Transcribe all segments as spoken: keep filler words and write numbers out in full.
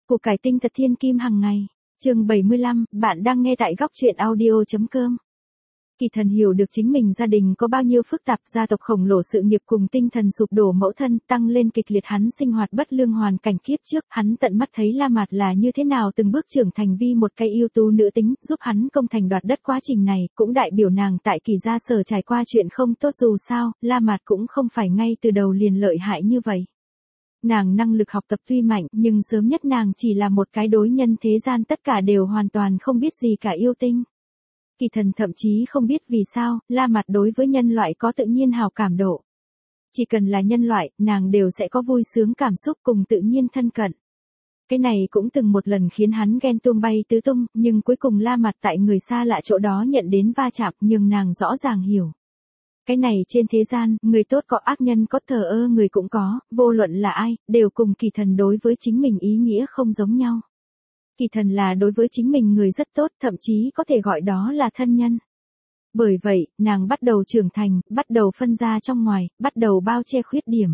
Củ cải tinh thật thiên kim hàng ngày. Chương bảy mươi lăm, bạn đang nghe tại góc truyện audio.com. Kỳ Thần hiểu được chính mình gia đình có bao nhiêu phức tạp, gia tộc khổng lồ, sự nghiệp cùng tinh thần sụp đổ, mẫu thân tăng lên kịch liệt, hắn sinh hoạt bất lương, hoàn cảnh kiếp trước, hắn tận mắt thấy La Mạt là như thế nào từng bước trưởng thành vi một cây ưu tú nữ tính, giúp hắn công thành đoạt đất. Quá trình này cũng đại biểu nàng tại Kỳ gia sở trải qua chuyện không tốt, dù sao, La Mạt cũng không phải ngay từ đầu liền lợi hại như vậy. Nàng năng lực học tập tuy mạnh, nhưng sớm nhất nàng chỉ là một cái đối nhân thế gian tất cả đều hoàn toàn không biết gì cả yêu tinh. Kỳ Thần thậm chí không biết vì sao, La Mạt đối với nhân loại có tự nhiên hào cảm độ. Chỉ cần là nhân loại, nàng đều sẽ có vui sướng cảm xúc cùng tự nhiên thân cận. Cái này cũng từng một lần khiến hắn ghen tuông bay tứ tung, nhưng cuối cùng La Mạt tại người xa lạ chỗ đó nhận đến va chạm, nhưng nàng rõ ràng hiểu. Cái này trên thế gian, người tốt có, ác nhân có, thờ ơ người cũng có, vô luận là ai, đều cùng Kỳ Thần đối với chính mình ý nghĩa không giống nhau. Kỳ Thần là đối với chính mình người rất tốt, thậm chí có thể gọi đó là thân nhân. Bởi vậy, nàng bắt đầu trưởng thành, bắt đầu phân ra trong ngoài, bắt đầu bao che khuyết điểm.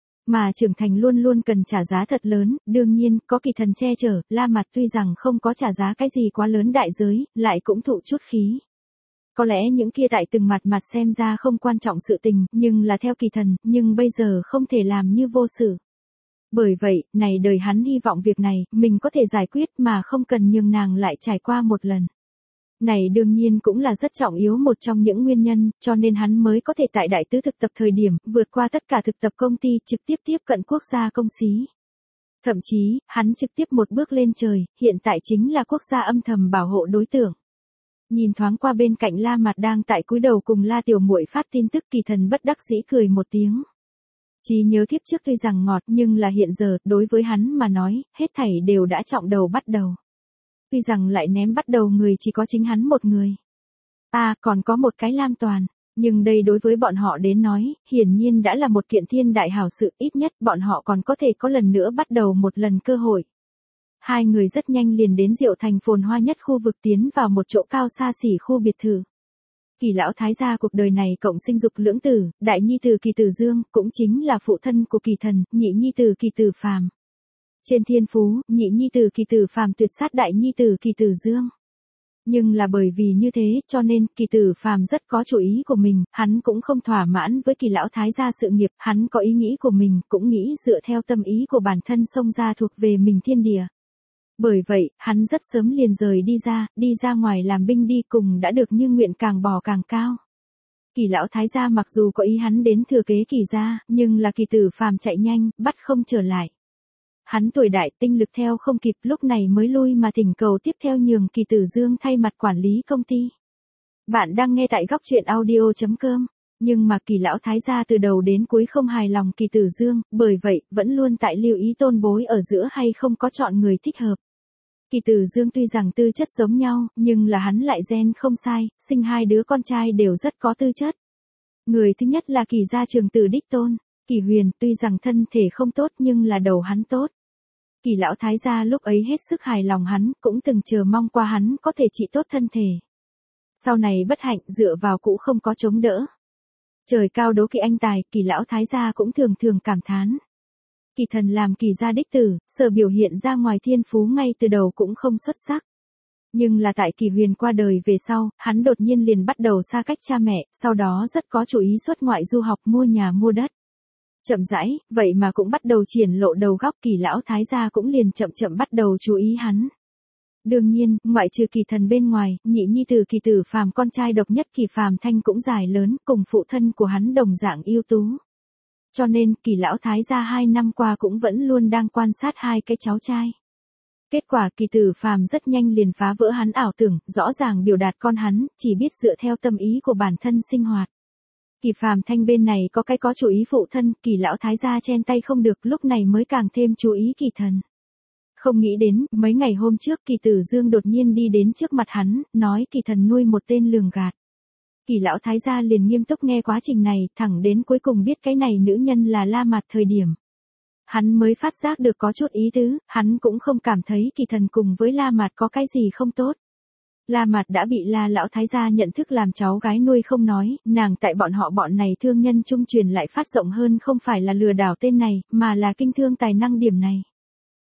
Mà trưởng thành luôn luôn cần trả giá thật lớn, đương nhiên, có Kỳ Thần che chở, La Mạt tuy rằng không có trả giá cái gì quá lớn đại giới, lại cũng thụ chút khí. Có lẽ những kia tại từng mặt mặt xem ra không quan trọng sự tình, nhưng là theo Kỳ Thần, nhưng bây giờ không thể làm như vô sự. Bởi vậy, này đời hắn hy vọng việc này, mình có thể giải quyết mà không cần nhường nàng lại trải qua một lần. Này đương nhiên cũng là rất trọng yếu một trong những nguyên nhân, cho nên hắn mới có thể tại đại tứ thực tập thời điểm, vượt qua tất cả thực tập công ty, trực tiếp tiếp cận quốc gia công xí. Thậm chí, hắn trực tiếp một bước lên trời, hiện tại chính là quốc gia âm thầm bảo hộ đối tượng. Nhìn thoáng qua bên cạnh La Mạt đang tại cúi đầu cùng La tiểu muội phát tin tức, Kỳ Thần bất đắc dĩ cười một tiếng. Trí nhớ kiếp trước tuy rằng ngọt, nhưng là hiện giờ, đối với hắn mà nói, hết thảy đều đã trọng đầu bắt đầu. Tuy rằng lại ném bắt đầu người chỉ có chính hắn một người. À, còn có một cái Lam Toàn. Nhưng đây đối với bọn họ đến nói, hiển nhiên đã là một kiện thiên đại hảo sự, ít nhất bọn họ còn có thể có lần nữa bắt đầu một lần cơ hội. Hai người rất nhanh liền đến Diệu Thành phồn hoa nhất khu vực, tiến vào một chỗ cao xa xỉ khu biệt thự. Kỳ lão thái gia cuộc đời này cộng sinh dục lưỡng tử, đại nhi tử Kỳ Tử Dương, cũng chính là phụ thân của Kỳ Thần, nhị nhi tử Kỳ Tử Phàm. Trên thiên phú, nhị nhi tử Kỳ Tử Phàm tuyệt sát đại nhi tử Kỳ Tử Dương. Nhưng là bởi vì như thế, cho nên, Kỳ Tử Phàm rất có chủ ý của mình, hắn cũng không thỏa mãn với Kỳ lão thái gia sự nghiệp, hắn có ý nghĩ của mình, cũng nghĩ dựa theo tâm ý của bản thân xông ra thuộc về mình thiên địa. Bởi vậy, hắn rất sớm liền rời đi ra, đi ra ngoài làm binh đi, cùng đã được như nguyện, càng bò càng cao. Kỳ lão thái gia mặc dù có ý hắn đến thừa kế Kỳ gia, nhưng là Kỳ Tử Phàm chạy nhanh, bắt không trở lại. Hắn tuổi đại, tinh lực theo không kịp, lúc này mới lui mà thỉnh cầu tiếp theo nhường Kỳ Tử Dương thay mặt quản lý công ty. Bạn đang nghe tại góc truyện audio.com. Nhưng mà Kỳ lão thái gia từ đầu đến cuối không hài lòng Kỳ Tử Dương, bởi vậy, vẫn luôn tại lưu ý tôn bối ở giữa hay không có chọn người thích hợp. Kỳ Tử Dương tuy rằng tư chất giống nhau, nhưng là hắn lại gen không sai, sinh hai đứa con trai đều rất có tư chất. Người thứ nhất là Kỳ gia trường tử đích tôn, Kỳ Huyền, tuy rằng thân thể không tốt nhưng là đầu hắn tốt. Kỳ lão thái gia lúc ấy hết sức hài lòng hắn, cũng từng chờ mong qua hắn có thể trị tốt thân thể. Sau này bất hạnh, dựa vào cũ không có chống đỡ. Trời cao đố kỵ anh tài, Kỳ lão thái gia cũng thường thường cảm thán. Kỳ Thần làm Kỳ gia đích tử, sở biểu hiện ra ngoài thiên phú ngay từ đầu cũng không xuất sắc. Nhưng là tại Kỳ Huyền qua đời về sau, hắn đột nhiên liền bắt đầu xa cách cha mẹ, sau đó rất có chủ ý xuất ngoại du học, mua nhà mua đất. Chậm rãi, vậy mà cũng bắt đầu triển lộ đầu góc, Kỳ lão thái gia cũng liền chậm chậm bắt đầu chú ý hắn. Đương nhiên, ngoại trừ Kỳ Thần bên ngoài, nhị nhi tử Kỳ Tử Phàm con trai độc nhất Kỳ Phàm Thanh cũng dài lớn, cùng phụ thân của hắn đồng dạng ưu tú. Cho nên, Kỳ lão thái gia hai năm qua cũng vẫn luôn đang quan sát hai cái cháu trai. Kết quả Kỳ Tử Phàm rất nhanh liền phá vỡ hắn ảo tưởng, rõ ràng biểu đạt con hắn, chỉ biết dựa theo tâm ý của bản thân sinh hoạt. Kỳ Phàm Thanh bên này có cái có chủ ý phụ thân, Kỳ lão thái gia chen tay không được, lúc này mới càng thêm chú ý Kỳ Thần. Không nghĩ đến, mấy ngày hôm trước Kỳ Tử Dương đột nhiên đi đến trước mặt hắn, nói Kỳ Thần nuôi một tên lường gạt. Kỳ lão thái gia liền nghiêm túc nghe quá trình này, thẳng đến cuối cùng biết cái này nữ nhân là La Mạt thời điểm. Hắn mới phát giác được có chút ý tứ, hắn cũng không cảm thấy Kỳ Thần cùng với La Mạt có cái gì không tốt. La Mạt đã bị La lão thái gia nhận thức làm cháu gái nuôi không nói, nàng tại bọn họ bọn này thương nhân trung truyền lại phát rộng hơn, không phải là lừa đảo tên này, mà là kinh thương tài năng điểm này.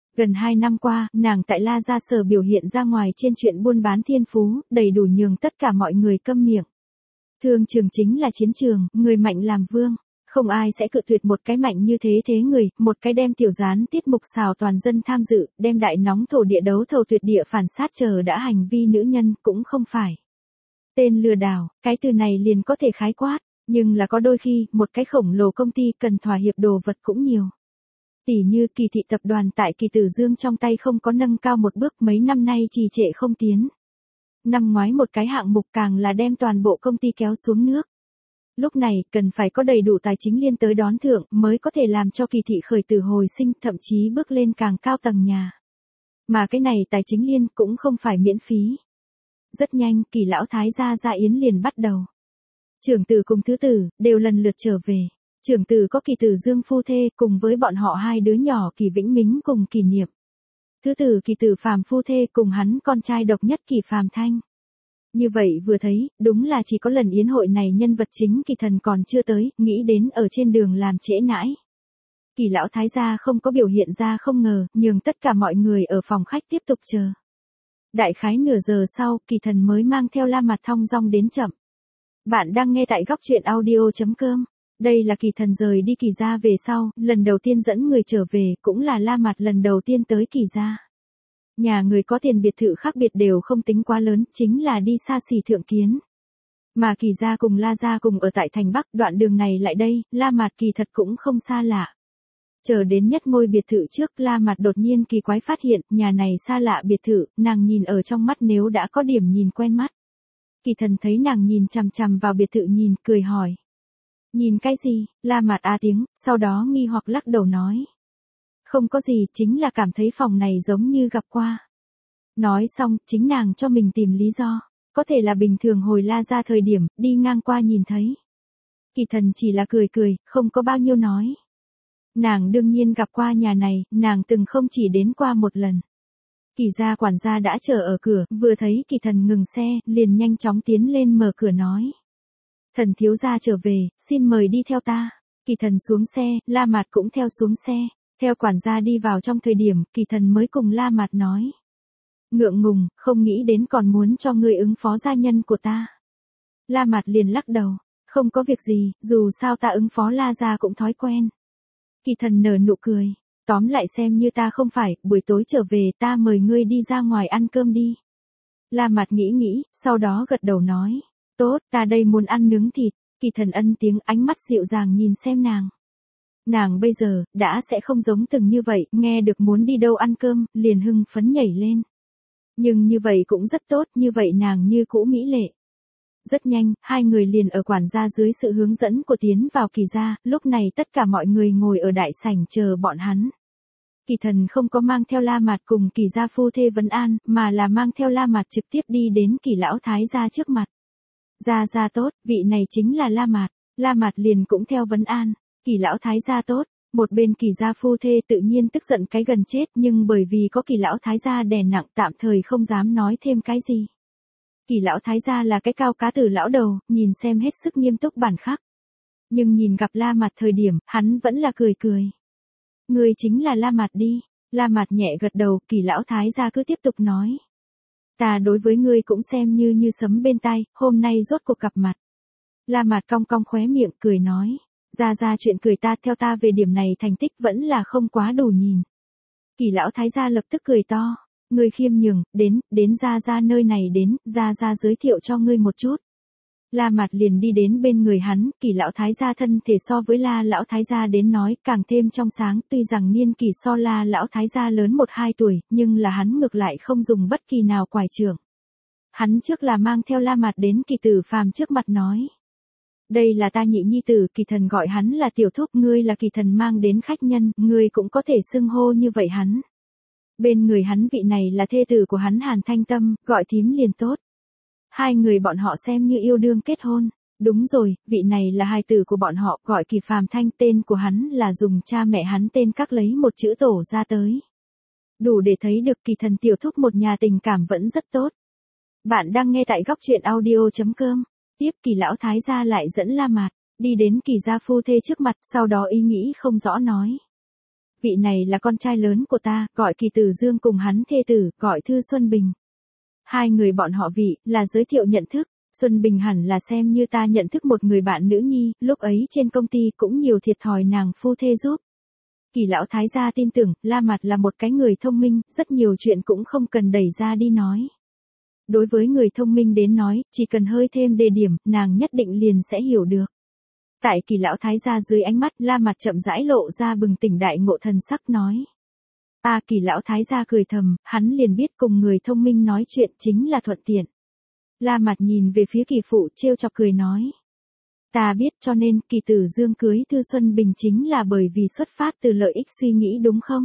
Gần hai năm qua, nàng tại La Gia Sở biểu hiện ra ngoài trên chuyện buôn bán thiên phú, đầy đủ nhường tất cả mọi người câm miệng. Thương trường chính là chiến trường, người mạnh làm vương. Không ai sẽ cự tuyệt một cái mạnh như thế thế người, một cái đem tiểu gián tiết mục xào toàn dân tham dự, đem đại nóng thổ địa đấu thầu tuyệt địa phản sát chờ đã hành vi nữ nhân, cũng không phải. Tên lừa đảo, cái từ này liền có thể khái quát, nhưng là có đôi khi, một cái khổng lồ công ty cần thỏa hiệp đồ vật cũng nhiều. Tỷ như Kỳ Thị tập đoàn tại Kỳ Tử Dương trong tay không có nâng cao một bước mấy năm nay trì trệ không tiến. Năm ngoái một cái hạng mục càng là đem toàn bộ công ty kéo xuống nước. Lúc này, cần phải có đầy đủ tài chính liên tới đón thượng mới có thể làm cho Kỳ Thị khởi tử hồi sinh, thậm chí bước lên càng cao tầng nhà. Mà cái này tài chính liên cũng không phải miễn phí. Rất nhanh, Kỳ lão thái gia Gia Yến liền bắt đầu. Trưởng tử cùng thứ tử, đều lần lượt trở về. Trưởng tử có Kỳ Tử Dương phu thê cùng với bọn họ hai đứa nhỏ Kỳ Vĩnh Mính cùng Kỳ Niệm. Thứ tử Kỳ Tử Phàm phu thê cùng hắn con trai độc nhất Kỳ Phàm Thanh. Như vậy vừa thấy, đúng là chỉ có lần yến hội này nhân vật chính Kỳ Thần còn chưa tới, nghĩ đến ở trên đường làm trễ nãi. Kỳ lão thái gia không có biểu hiện ra không ngờ, nhường tất cả mọi người ở phòng khách tiếp tục chờ. Đại khái nửa giờ sau, Kỳ Thần mới mang theo La Mạt thong dong đến chậm. Bạn đang nghe tại góc truyện audio chấm com. Đây là Kỳ Thần rời đi Kỳ gia về sau, lần đầu tiên dẫn người trở về, cũng là La Mạt lần đầu tiên tới Kỳ gia. Nhà người có tiền biệt thự khác biệt đều không tính quá lớn, chính là đi xa xỉ thượng kiến. Mà Kỳ gia cùng La gia cùng ở tại thành Bắc, đoạn đường này lại đây, La Mạt kỳ thật cũng không xa lạ. Chờ đến nhất ngôi biệt thự trước, La Mạt đột nhiên kỳ quái phát hiện, nhà này xa lạ biệt thự, nàng nhìn ở trong mắt nếu đã có điểm nhìn quen mắt. Kỳ Thần thấy nàng nhìn chằm chằm vào biệt thự nhìn, cười hỏi. Nhìn cái gì? La Mạt a tiếng, sau đó nghi hoặc lắc đầu nói. Không có gì, chính là cảm thấy phòng này giống như gặp qua. Nói xong, chính nàng cho mình tìm lý do. Có thể là bình thường hồi La ra thời điểm, đi ngang qua nhìn thấy. Kỳ Thần chỉ là cười cười, không có bao nhiêu nói. Nàng đương nhiên gặp qua nhà này, nàng từng không chỉ đến qua một lần. Kỳ gia quản gia đã chờ ở cửa, vừa thấy Kỳ Thần ngừng xe, liền nhanh chóng tiến lên mở cửa nói. Thần thiếu gia trở về, xin mời đi theo ta. Kỳ Thần xuống xe, La Mạt cũng theo xuống xe. Theo quản gia đi vào trong thời điểm, Kỳ Thần mới cùng La Mạt nói. Ngượng ngùng, không nghĩ đến còn muốn cho ngươi ứng phó gia nhân của ta. La Mạt liền lắc đầu. Không có việc gì, dù sao ta ứng phó La gia cũng thói quen. Kỳ Thần nở nụ cười. Tóm lại xem như ta không phải, buổi tối trở về ta mời ngươi đi ra ngoài ăn cơm đi. La Mạt nghĩ nghĩ, sau đó gật đầu nói. Tốt, ta đây muốn ăn nướng thịt. Kỳ Thần ân tiếng, ánh mắt dịu dàng nhìn xem nàng. Nàng bây giờ, đã sẽ không giống từng như vậy, nghe được muốn đi đâu ăn cơm, liền hưng phấn nhảy lên. Nhưng như vậy cũng rất tốt, như vậy nàng như cũ mỹ lệ. Rất nhanh, hai người liền ở quản gia dưới sự hướng dẫn của tiến vào Kỳ gia, lúc này tất cả mọi người ngồi ở đại sảnh chờ bọn hắn. Kỳ Thần không có mang theo La Mạt cùng Kỳ gia phu thê vấn an, mà là mang theo La Mạt trực tiếp đi đến Kỳ lão thái gia trước mặt. Gia gia tốt, vị này chính là La Mạt. La Mạt liền cũng theo vấn an. Kỳ lão thái gia tốt. Một bên Kỳ gia phu thê tự nhiên tức giận cái gần chết, nhưng bởi vì có Kỳ lão thái gia đè nặng tạm thời không dám nói thêm cái gì. Kỳ lão thái gia là cái cao cá tử lão đầu, nhìn xem hết sức nghiêm túc bản khắc. Nhưng nhìn gặp La Mạt thời điểm, hắn vẫn là cười cười. Người chính là La Mạt đi. La Mạt nhẹ gật đầu, Kỳ lão thái gia cứ tiếp tục nói. Ta đối với ngươi cũng xem như như sấm bên tai, hôm nay rốt cuộc gặp mặt. La Mạt cong cong khóe miệng cười nói. Ra ra chuyện cười ta theo ta về điểm này thành tích vẫn là không quá đủ nhìn. Kỳ lão thái gia lập tức cười to. Ngươi khiêm nhường, đến, đến ra ra nơi này đến, ra ra giới thiệu cho ngươi một chút. La Mạt liền đi đến bên người hắn, Kỳ lão thái gia thân thể so với La lão thái gia đến nói càng thêm trong sáng, tuy rằng niên kỳ so La lão thái gia lớn một hai tuổi, nhưng là hắn ngược lại không dùng bất kỳ nào quải trưởng. Hắn trước là mang theo La Mạt đến Kỳ Tử Phàm trước mặt nói. Đây là ta nhị nhi tử, Kỳ Thần gọi hắn là tiểu thúc, ngươi là Kỳ Thần mang đến khách nhân, ngươi cũng có thể xưng hô như vậy hắn. Bên người hắn vị này là thê tử của hắn Hàn Thanh Tâm, gọi thím liền tốt. Hai người bọn họ xem như yêu đương kết hôn. Đúng rồi, vị này là hài tử của bọn họ, gọi Kỳ Phàm Thanh, tên của hắn là dùng cha mẹ hắn tên các lấy một chữ tổ ra tới. Đủ để thấy được Kỳ Thần tiểu thúc một nhà tình cảm vẫn rất tốt. Bạn đang nghe tại góc truyện audio chấm com. Tiếp Kỳ lão thái gia lại dẫn La Mạt đi đến Kỳ gia phu thê trước mặt, sau đó ý nghĩ không rõ nói. Vị này là con trai lớn của ta, gọi Kỳ Tử Dương, cùng hắn thê tử, gọi Thư Xuân Bình. Hai người bọn họ vị, là giới thiệu nhận thức. Xuân Bình hẳn là xem như ta nhận thức một người bạn nữ nhi, lúc ấy trên công ty cũng nhiều thiệt thòi nàng phu thê giúp. Kỳ lão thái gia tin tưởng, La Mạt là một cái người thông minh, rất nhiều chuyện cũng không cần đẩy ra đi nói. Đối với người thông minh đến nói, chỉ cần hơi thêm đề điểm, nàng nhất định liền sẽ hiểu được. Tại Kỳ lão thái gia dưới ánh mắt, La Mạt chậm rãi lộ ra bừng tỉnh đại ngộ thần sắc nói. A à, Kỳ lão thái gia cười thầm, hắn liền biết cùng người thông minh nói chuyện chính là thuận tiện. La Mạt nhìn về phía Kỳ phụ trêu chọc cười nói. Ta biết, cho nên Kỳ Tử Dương cưới Thư Xuân Bình chính là bởi vì xuất phát từ lợi ích suy nghĩ đúng không?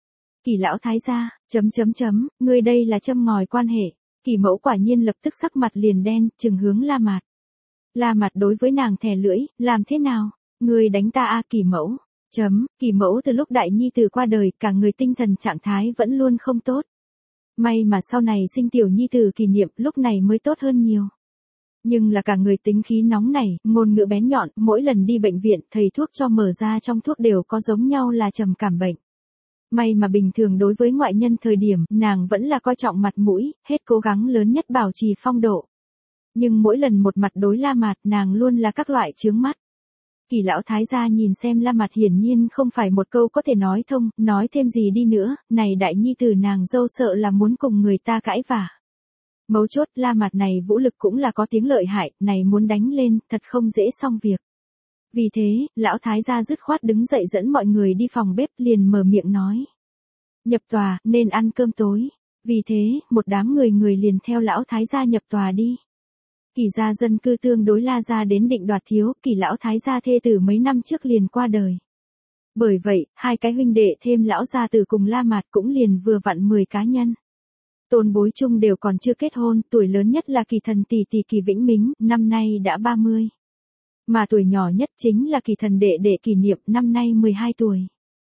Kỳ lão thái gia, chấm chấm chấm, ngươi đây là châm ngòi quan hệ. Kỳ mẫu quả nhiên lập tức sắc mặt liền đen, trừng hướng La Mạt. La Mạt đối với nàng thè lưỡi, làm thế nào? Ngươi đánh ta a à, Kỳ mẫu. Chấm, Kỳ mẫu từ lúc đại nhi tử qua đời, cả người tinh thần trạng thái vẫn luôn không tốt. May mà sau này sinh tiểu nhi tử Kỳ Niệm, lúc này mới tốt hơn nhiều. Nhưng là cả người tính khí nóng nảy, ngôn ngữ bén nhọn, mỗi lần đi bệnh viện, thầy thuốc cho mở ra trong thuốc đều có giống nhau là trầm cảm bệnh. May mà bình thường đối với ngoại nhân thời điểm, nàng vẫn là coi trọng mặt mũi, hết cố gắng lớn nhất bảo trì phong độ. Nhưng mỗi lần một mặt đối La Mạt, nàng luôn là các loại chướng mắt. Kỳ lão thái gia nhìn xem La Mạt hiển nhiên không phải một câu có thể nói thông, nói thêm gì đi nữa, này đại nhi tử nàng dâu sợ là muốn cùng người ta cãi vả. Mấu chốt, La Mạt này vũ lực cũng là có tiếng lợi hại, này muốn đánh lên, thật không dễ xong việc. Vì thế, lão thái gia dứt khoát đứng dậy dẫn mọi người đi phòng bếp, liền mở miệng nói. Nhập tòa, nên ăn cơm tối. Vì thế, một đám người người liền theo lão thái gia nhập tòa đi. Kỳ gia dân cư tương đối La gia đến định đoạt thiếu, Kỳ lão thái gia thê tử mấy năm trước liền qua đời. Bởi vậy, hai cái huynh đệ thêm lão gia tử cùng La Mạt cũng liền vừa vặn mười cá nhân. Tôn bối chung đều còn chưa kết hôn, tuổi lớn nhất là Kỳ thần tỷ tỷ Kỳ Vĩnh Mính, năm nay đã ba mươi. Mà tuổi nhỏ nhất chính là Kỳ thần đệ đệ Kỳ Niệm, năm nay mười hai tuổi.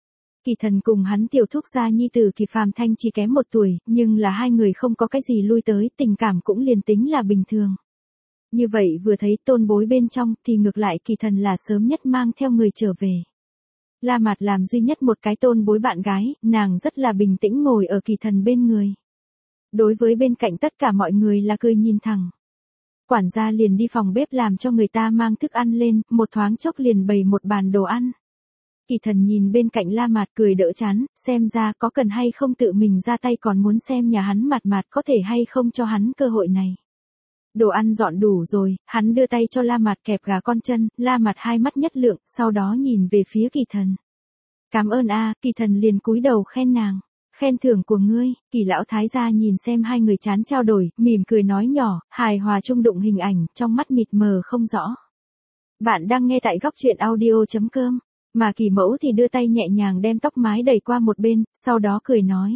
Kỳ thần cùng hắn tiểu thúc gia nhi tử Kỳ Phàm Thanh chỉ kém một tuổi, nhưng là hai người không có cái gì lui tới, tình cảm cũng liền tính là bình thường. Như vậy vừa thấy tôn bối bên trong thì ngược lại Kỳ thần là sớm nhất mang theo người trở về. La Mạt làm duy nhất một cái tôn bối bạn gái, nàng rất là bình tĩnh ngồi ở Kỳ thần bên người. Đối với bên cạnh tất cả mọi người là cười nhìn thẳng. Quản gia liền đi phòng bếp làm cho người ta mang thức ăn lên, một thoáng chốc liền bày một bàn đồ ăn. Kỳ thần nhìn bên cạnh La Mạt cười đỡ chán, xem ra có cần hay không tự mình ra tay, còn muốn xem nhà hắn Mạt Mạt có thể hay không cho hắn cơ hội này. Đồ ăn dọn đủ rồi, hắn đưa tay cho La Mạt kẹp gà con chân, La Mạt hai mắt nhất lượng, sau đó nhìn về phía Kỳ thần. Cảm ơn a, Kỳ thần liền cúi đầu khen nàng. Khen thưởng của ngươi. Kỳ lão thái gia nhìn xem hai người chán trao đổi, mỉm cười nói nhỏ, hài hòa chung đụng hình ảnh, trong mắt mịt mờ không rõ. Bạn đang nghe tại góc truyện audio chấm com, mà Kỳ mẫu thì đưa tay nhẹ nhàng đem tóc mái đẩy qua một bên, sau đó cười nói.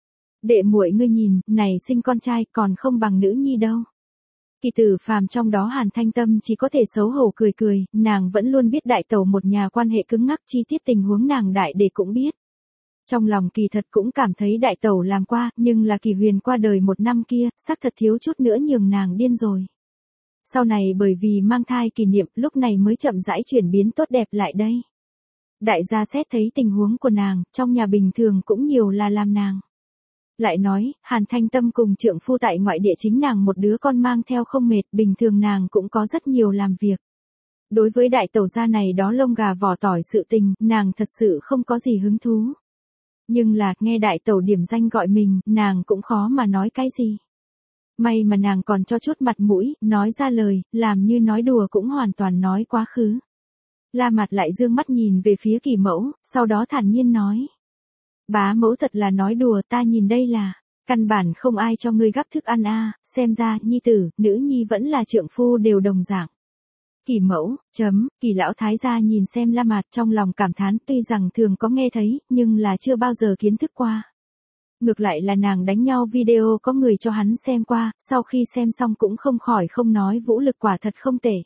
Đệ muội ngươi nhìn, này sinh con trai còn không bằng nữ nhi đâu. Kỳ Tử Phàm trong đó Hàn Thanh Tâm chỉ có thể xấu hổ cười cười, nàng vẫn luôn biết đại tẩu một nhà quan hệ cứng ngắc, chi tiết tình huống nàng đại đệ cũng biết. Trong lòng kỳ thật cũng cảm thấy đại tẩu làm qua, nhưng là Kỳ Huyền qua đời một năm kia, xác thật thiếu chút nữa nhường nàng điên rồi. Sau này bởi vì mang thai Kỳ Niệm, lúc này mới chậm rãi chuyển biến tốt đẹp lại đây. Đại gia xét thấy tình huống của nàng, trong nhà bình thường cũng nhiều là làm nàng. Lại nói, Hàn Thanh Tâm cùng trượng phu tại ngoại địa chính nàng một đứa con mang theo không mệt, bình thường nàng cũng có rất nhiều làm việc. Đối với đại tẩu gia này đó lông gà vỏ tỏi sự tình, nàng thật sự không có gì hứng thú. Nhưng là, nghe đại tẩu điểm danh gọi mình, nàng cũng khó mà nói cái gì. May mà nàng còn cho chút mặt mũi, nói ra lời, làm như nói đùa cũng hoàn toàn nói quá khứ. La Mạt lại dương mắt nhìn về phía Kỳ mẫu, sau đó thản nhiên nói. Bá mẫu thật là nói đùa, ta nhìn đây là, căn bản không ai cho ngươi gắp thức ăn a, xem ra, nhi tử, nữ nhi vẫn là trượng phu đều đồng dạng. Kỳ mẫu, chấm, Kỳ lão thái gia nhìn xem La Mạt trong lòng cảm thán, tuy rằng thường có nghe thấy, nhưng là chưa bao giờ kiến thức qua. Ngược lại là nàng đánh nhau video có người cho hắn xem qua, sau khi xem xong cũng không khỏi không nói vũ lực quả thật không tệ.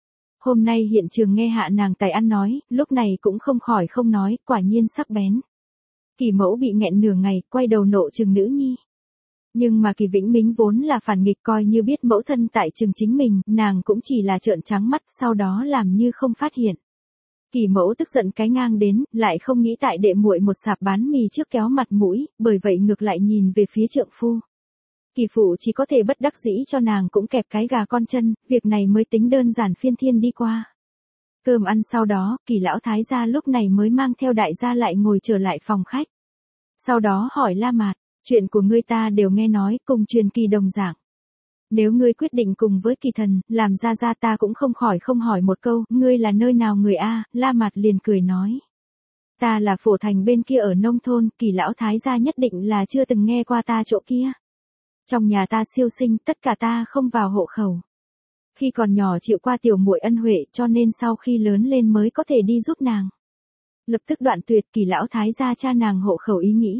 Hôm nay hiện trường nghe hạ nàng tài ăn nói, lúc này cũng không khỏi không nói, quả nhiên sắc bén. Kỳ mẫu bị nghẹn nửa ngày, quay đầu nộ trừng nữ nhi. Nhưng mà Kỳ Vĩnh Mính vốn là phản nghịch, coi như biết mẫu thân tại trừng chính mình, nàng cũng chỉ là trợn trắng mắt, sau đó làm như không phát hiện. Kỳ mẫu tức giận cái ngang đến, lại không nghĩ tại đệ muội một sạp bán mì trước kéo mặt mũi, bởi vậy ngược lại nhìn về phía trượng phu. Kỳ phụ chỉ có thể bất đắc dĩ cho nàng cũng kẹp cái gà con chân, việc này mới tính đơn giản phiên thiên đi qua. Cơm ăn sau đó, Kỳ lão thái gia lúc này mới mang theo đại gia lại ngồi trở lại phòng khách. Sau đó hỏi La Mạt, chuyện của ngươi ta đều nghe nói, cùng truyền kỳ đồng dạng. Nếu ngươi quyết định cùng với Kỳ thần, làm ra ra ta cũng không khỏi không hỏi một câu, ngươi là nơi nào người a? La Mạt liền cười nói. Ta là Phổ Thành bên kia ở nông thôn, Kỳ lão thái gia nhất định là chưa từng nghe qua ta chỗ kia. Trong nhà ta siêu sinh, tất cả ta không vào hộ khẩu. Khi còn nhỏ chịu qua tiểu muội ân huệ, cho nên sau khi lớn lên mới có thể đi giúp nàng. Lập tức đoạn tuyệt Kỳ lão thái gia cha nàng hộ khẩu ý nghĩ.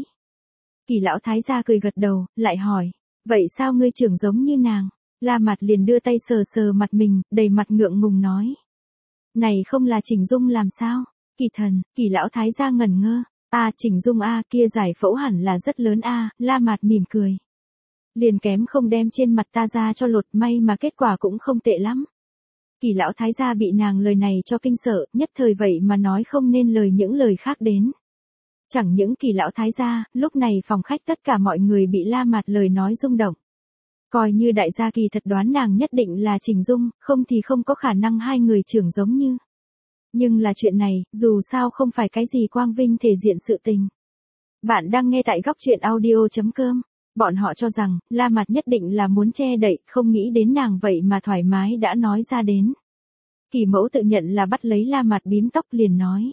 Kỳ lão thái gia cười gật đầu, lại hỏi, vậy sao ngươi trưởng giống như nàng? La Mạt liền đưa tay sờ sờ mặt mình, đầy mặt ngượng ngùng nói. Này không là Chỉnh Dung làm sao? Kỳ thần, Kỳ lão thái gia ngẩn ngơ, a Chỉnh Dung a kia giải phẫu hẳn là rất lớn a. La Mạt mỉm cười. Liền kém không đem trên mặt ta ra cho lột, may mà kết quả cũng không tệ lắm. Kỳ lão thái gia bị nàng lời này cho kinh sợ, nhất thời vậy mà nói không nên lời những lời khác đến. Chẳng những Kỳ lão thái gia, lúc này phòng khách tất cả mọi người bị La Mạt lời nói rung động. Coi như đại gia kỳ thật đoán nàng nhất định là Chỉnh Dung, không thì không có khả năng hai người trưởng giống như. Nhưng là chuyện này, dù sao không phải cái gì quang vinh thể diện sự tình. Bạn đang nghe tại góc truyện audio chấm com. Bọn họ cho rằng, La Mạt nhất định là muốn che đậy, không nghĩ đến nàng vậy mà thoải mái đã nói ra đến. Kỳ mẫu tự nhận là bắt lấy La Mạt bím tóc liền nói.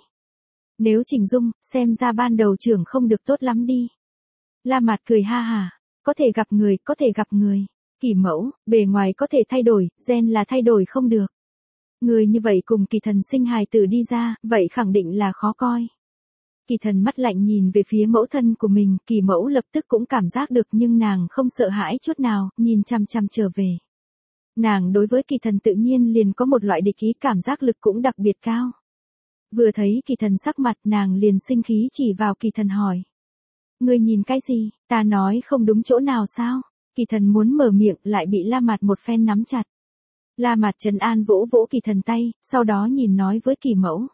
Nếu Chỉnh Dung, xem ra ban đầu trưởng không được tốt lắm đi. La Mạt cười ha hà, có thể gặp người, có thể gặp người. Kỳ mẫu, bề ngoài có thể thay đổi, gen là thay đổi không được. Người như vậy cùng Kỳ thần sinh hài tử đi ra, vậy khẳng định là khó coi. Kỳ thần mắt lạnh nhìn về phía mẫu thân của mình, Kỳ mẫu lập tức cũng cảm giác được nhưng nàng không sợ hãi chút nào, nhìn chăm chăm trở về. Nàng đối với Kỳ thần tự nhiên liền có một loại địch ý, cảm giác lực cũng đặc biệt cao. Vừa thấy Kỳ thần sắc mặt, nàng liền sinh khí chỉ vào Kỳ thần hỏi. Ngươi nhìn cái gì, ta nói không đúng chỗ nào sao? Kỳ thần muốn mở miệng lại bị La Mạt một phen nắm chặt. La Mạt trấn an vỗ vỗ Kỳ thần tay, sau đó nhìn nói với Kỳ mẫu.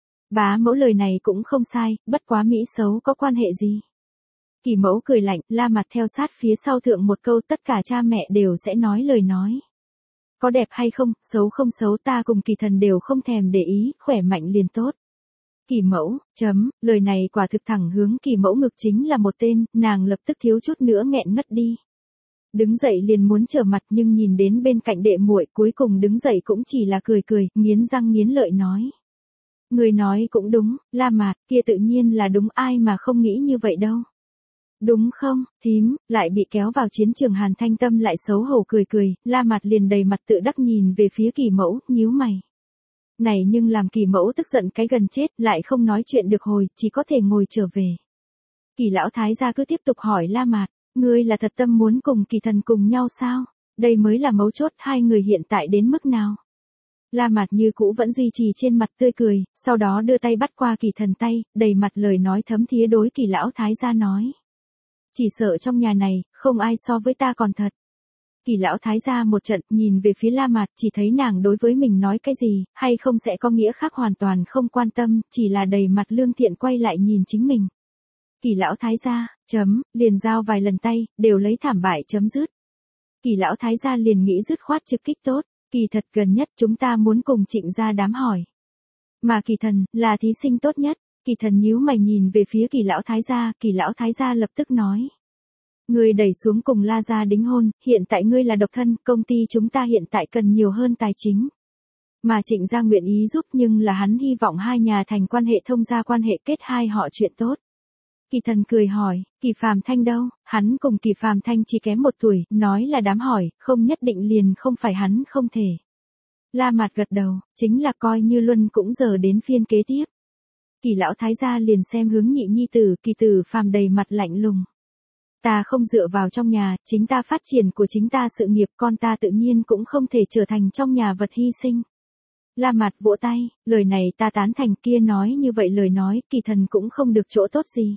Bá mẫu lời này cũng không sai, bất quá mỹ xấu có quan hệ gì? Kỳ mẫu cười lạnh, La Mạt theo sát phía sau thượng một câu, tất cả cha mẹ đều sẽ nói lời nói. Có đẹp hay không, xấu không xấu ta cùng Kỳ thần đều không thèm để ý, khỏe mạnh liền tốt. Kỳ mẫu, chấm, lời này quả thực thẳng hướng Kỳ mẫu ngực chính là một tên, nàng lập tức thiếu chút nữa nghẹn ngất đi. Đứng dậy liền muốn trở mặt nhưng nhìn đến bên cạnh đệ muội, cuối cùng đứng dậy cũng chỉ là cười cười, nghiến răng nghiến lợi nói. Người nói cũng đúng, La Mạt, kia tự nhiên là đúng, ai mà không nghĩ như vậy đâu. Đúng không, thím, lại bị kéo vào chiến trường Hàn Thanh Tâm lại xấu hổ cười cười, La Mạt liền đầy mặt tự đắc nhìn về phía Kỳ mẫu, nhíu mày. Này nhưng làm Kỳ mẫu tức giận cái gần chết, lại không nói chuyện được hồi, chỉ có thể ngồi trở về. Kỳ lão thái gia cứ tiếp tục hỏi La Mạt, ngươi là thật tâm muốn cùng Kỳ thần cùng nhau sao? Đây mới là mấu chốt, hai người hiện tại đến mức nào? La Mạt như cũ vẫn duy trì trên mặt tươi cười, sau đó đưa tay bắt qua Kỳ thần tay, đầy mặt lời nói thấm thía đối Kỳ lão thái gia nói. Chỉ sợ trong nhà này, không ai so với ta còn thật. Kỳ lão thái gia một trận, nhìn về phía La Mạt, chỉ thấy nàng đối với mình nói cái gì, hay không sẽ có nghĩa khác hoàn toàn không quan tâm, chỉ là đầy mặt lương thiện quay lại nhìn chính mình. Kỳ lão thái gia, chấm, liền giao vài lần tay, đều lấy thảm bại chấm dứt. Kỳ lão thái gia liền nghĩ dứt khoát trực kích tốt, kỳ thật gần nhất chúng ta muốn cùng Trịnh gia đám hỏi. Mà Kỳ thần, là thí sinh tốt nhất. Kỳ thần nhíu mày nhìn về phía Kỳ lão thái gia, Kỳ lão thái gia lập tức nói. Ngươi đẩy xuống cùng La gia đính hôn, hiện tại ngươi là độc thân, công ty chúng ta hiện tại cần nhiều hơn tài chính. Mà Trịnh gia nguyện ý giúp nhưng là hắn hy vọng hai nhà thành quan hệ thông gia quan hệ kết hai họ chuyện tốt. Kỳ thần cười hỏi, Kỳ Phàm Thanh đâu, hắn cùng Kỳ Phàm Thanh chỉ kém một tuổi, nói là đám hỏi, không nhất định liền không phải hắn không thể. La Mạt gật đầu, chính là coi như Luân cũng giờ đến phiên kế tiếp. Kỳ lão thái gia liền xem hướng nhị nhi tử, Kỳ Tử Phàm đầy mặt lạnh lùng. Ta không dựa vào trong nhà, chính ta phát triển của chính ta sự nghiệp, con ta tự nhiên cũng không thể trở thành trong nhà vật hy sinh. La Mạt vỗ tay, lời này ta tán thành, kia nói như vậy lời nói, Kỳ thần cũng không được chỗ tốt gì.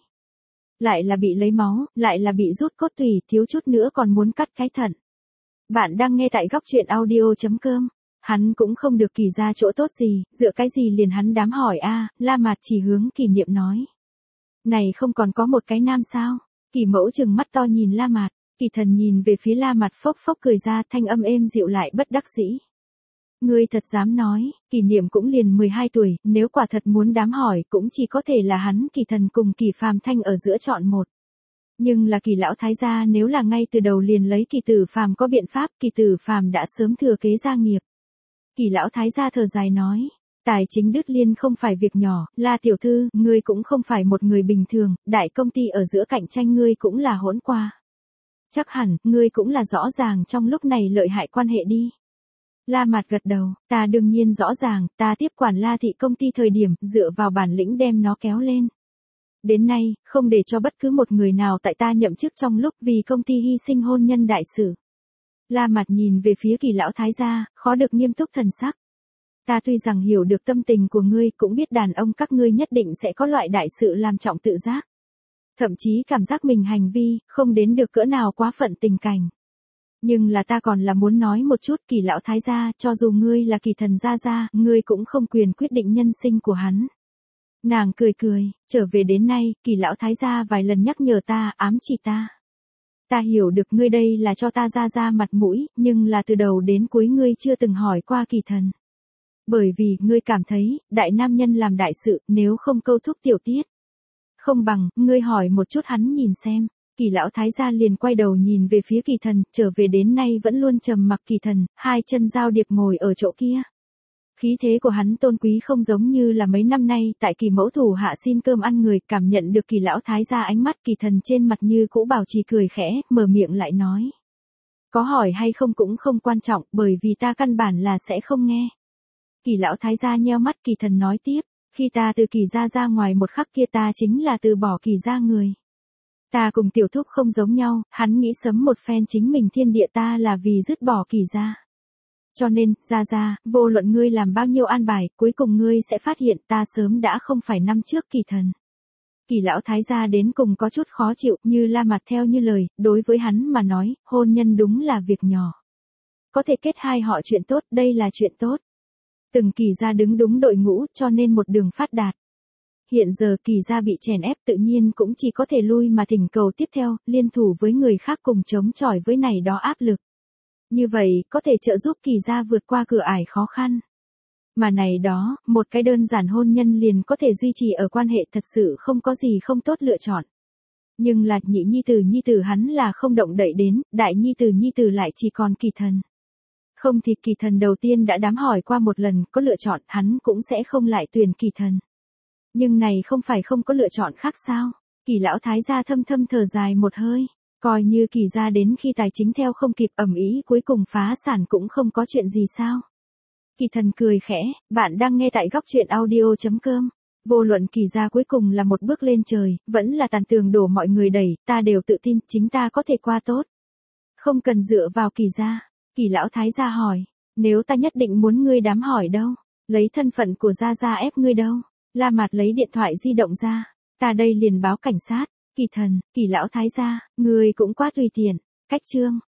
Lại là bị lấy máu, lại là bị rút cốt tủy, thiếu chút nữa còn muốn cắt cái thận. Bạn đang nghe tại góc truyện audio chấm com. Hắn cũng không được Kỳ gia chỗ tốt gì, dựa cái gì liền hắn đám hỏi a, La Mạt chỉ hướng Kỳ Niệm nói. Này không còn có một cái nam sao? Kỳ mẫu trừng mắt to nhìn La Mạt, Kỳ Thần nhìn về phía La Mạt phốc phốc cười ra, thanh âm êm dịu lại bất đắc dĩ. Ngươi thật dám nói, Kỳ Niệm cũng liền mười hai tuổi, nếu quả thật muốn đám hỏi cũng chỉ có thể là hắn Kỳ Thần cùng Kỳ Phàm Thanh ở giữa chọn một. Nhưng là Kỳ lão thái gia nếu là ngay từ đầu liền lấy Kỳ Tử Phàm có biện pháp, Kỳ Tử Phàm đã sớm thừa kế gia nghiệp. Kỳ lão thái gia thở dài nói, tài chính đứt liên không phải việc nhỏ, La tiểu thư, ngươi cũng không phải một người bình thường, đại công ty ở giữa cạnh tranh ngươi cũng là hỗn qua. Chắc hẳn, ngươi cũng là rõ ràng trong lúc này lợi hại quan hệ đi. La Mạt gật đầu, ta đương nhiên rõ ràng, ta tiếp quản La thị công ty thời điểm, dựa vào bản lĩnh đem nó kéo lên. Đến nay, không để cho bất cứ một người nào tại ta nhậm chức trong lúc vì công ty hy sinh hôn nhân đại sự. La Mạt nhìn về phía Kỳ lão thái gia, khó được nghiêm túc thần sắc. Ta tuy rằng hiểu được tâm tình của ngươi, cũng biết đàn ông các ngươi nhất định sẽ có loại đại sự làm trọng tự giác. Thậm chí cảm giác mình hành vi, không đến được cỡ nào quá phận tình cảnh. Nhưng là ta còn là muốn nói một chút, Kỳ lão thái gia, cho dù ngươi là Kỳ thần gia gia, ngươi cũng không quyền quyết định nhân sinh của hắn. Nàng cười cười, trở về đến nay, Kỳ lão thái gia vài lần nhắc nhở ta, ám chỉ ta. Ta hiểu được ngươi đây là cho ta ra ra mặt mũi, nhưng là từ đầu đến cuối ngươi chưa từng hỏi qua Kỳ thần. Bởi vì, ngươi cảm thấy, đại nam nhân làm đại sự, nếu không câu thúc tiểu tiết. Không bằng, ngươi hỏi một chút hắn nhìn xem. Kỳ lão thái gia liền quay đầu nhìn về phía Kỳ thần, trở về đến nay vẫn luôn trầm mặc Kỳ thần, hai chân giao điệp ngồi ở chỗ kia. Khí thế của hắn tôn quý không giống như là mấy năm nay tại Kỳ mẫu thủ hạ xin cơm ăn người, cảm nhận được Kỳ lão thái gia ánh mắt Kỳ thần trên mặt như cũ bảo trì cười khẽ, mở miệng lại nói. Có hỏi hay không cũng không quan trọng, bởi vì ta căn bản là sẽ không nghe. Kỳ lão thái gia nheo mắt, Kỳ thần nói tiếp, khi ta từ Kỳ gia ra ngoài một khắc kia ta chính là từ bỏ Kỳ gia người. Ta cùng tiểu thúc không giống nhau, hắn nghĩ sớm một phen chính mình thiên địa, ta là vì dứt bỏ Kỳ gia. Cho nên, ra ra, vô luận ngươi làm bao nhiêu an bài, cuối cùng ngươi sẽ phát hiện ta sớm đã không phải năm trước Kỳ thần. Kỳ lão thái gia đến cùng có chút khó chịu, như La Mạt theo như lời, đối với hắn mà nói, hôn nhân đúng là việc nhỏ. Có thể kết hai họ chuyện tốt, đây là chuyện tốt. Từng Kỳ gia đứng đúng đội ngũ, cho nên một đường phát đạt. Hiện giờ Kỳ gia bị chèn ép, tự nhiên cũng chỉ có thể lui mà thỉnh cầu tiếp theo, liên thủ với người khác cùng chống chọi với này đó áp lực. Như vậy, có thể trợ giúp Kỳ gia vượt qua cửa ải khó khăn. Mà này đó, một cái đơn giản hôn nhân liền có thể duy trì ở quan hệ, thật sự không có gì không tốt lựa chọn. Nhưng là nhị nhi tử nhi tử hắn là không động đậy đến, đại nhi tử nhi tử lại chỉ còn Kỳ thần. Không thì Kỳ thần đầu tiên đã đám hỏi qua một lần, có lựa chọn, hắn cũng sẽ không lại tuyển Kỳ thần. Nhưng này không phải không có lựa chọn khác sao? Kỳ lão thái gia thâm thâm thở dài một hơi. Coi như Kỳ gia đến khi tài chính theo không kịp, ầm ĩ cuối cùng phá sản cũng không có chuyện gì sao? Kỳ thần cười khẽ, bạn đang nghe tại góc truyện audio chấm com. Vô luận Kỳ gia cuối cùng là một bước lên trời, vẫn là tàn tường đổ mọi người đẩy, ta đều tự tin chính ta có thể qua tốt. Không cần dựa vào Kỳ gia. Kỳ lão thái gia hỏi, nếu ta nhất định muốn ngươi đám hỏi đâu? Lấy thân phận của gia gia ép ngươi đâu? La Mạt lấy điện thoại di động ra, ta đây liền báo cảnh sát. Kỳ thần, Kỳ lão thái gia, ngươi cũng quá tùy tiện. Cách chương